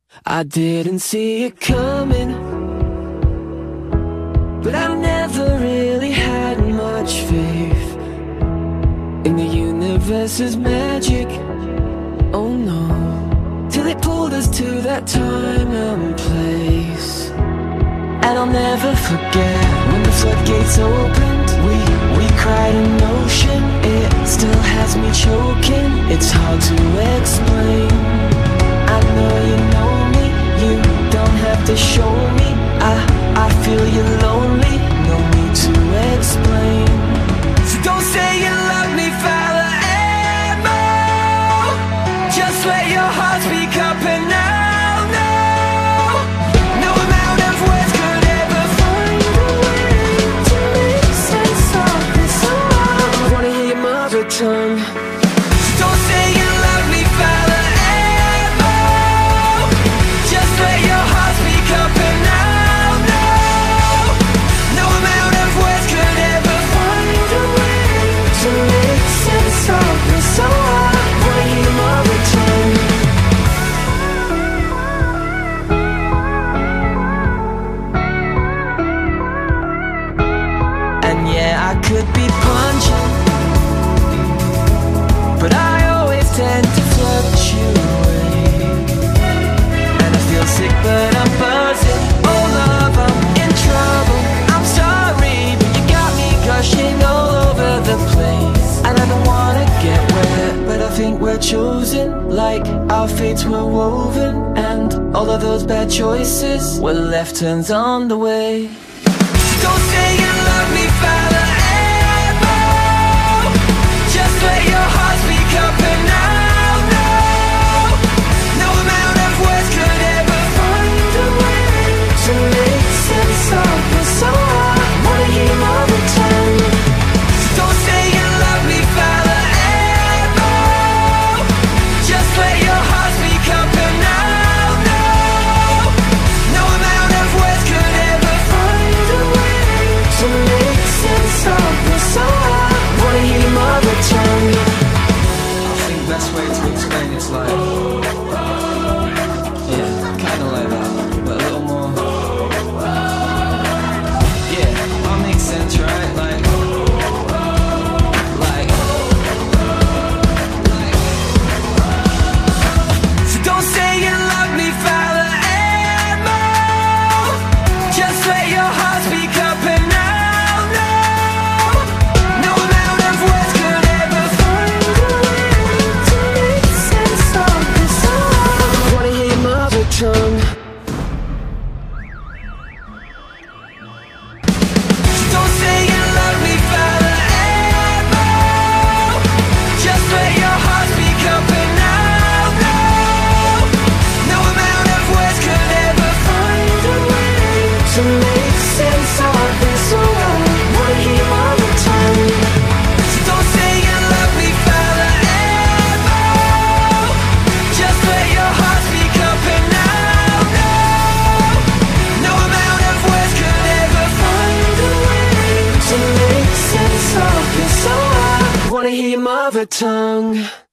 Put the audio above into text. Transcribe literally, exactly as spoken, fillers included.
I didn't see it coming, but I never really had much faith in the universe's magic. Oh no, till it pulled us to that time and place. And I'll never forget when the floodgates opened. We, we cried an ocean. It still has me choking. It's hard to explain. I know you know me. You don't have to show me. I, I feel you're lonely. No need to explain. So don't say you love me forever. Just let your heart speak up and now, now. No amount of words could ever find a way to make sense of this song. I wanna hear your mother tongue. So don't say you love me forever. Just let your heart speak up and now, now. No amount of words could ever find a way to make sense of this song. I wanna hear your mother tongue. And yeah, I could be punching, but I always tend to fluctuate. And I feel sick, but I'm buzzing. Oh love, I'm in trouble. I'm sorry, but you got me gushing all over the place. And I don't wanna get wet, but I think we're chosen, like our fates were woven. And all of those bad choices were left turns on the way. So don't say you love me forever. Just let your heart speak up and now, now. No amount of words could ever find a way to make sense of the song. I wanna hear your mother tongue. So don't say you love me forever. Just let your heart speak up and now, now. No amount of words could ever find a way to make sense of the song. I wanna hear your mother tongue. I think best way to explain it's like, yeah, kinda like that, but a little more. Yeah, that makes sense, right? Like, like, like. So don't say you love me forever. Just let your heart speak up and now, now. No amount of words could ever find a way to make sense of this song. I wanna hear your mother tongue. So don't say you love me forever. Just let your heart speak up and now, now. No amount of words could ever find a way to make sense of this song. I wanna hear your mother tongue. So don't say you love me forever. Just let your heart speak up and now, now. No amount of words could ever find a way to make sense of this song. I wanna hear your mother tongue.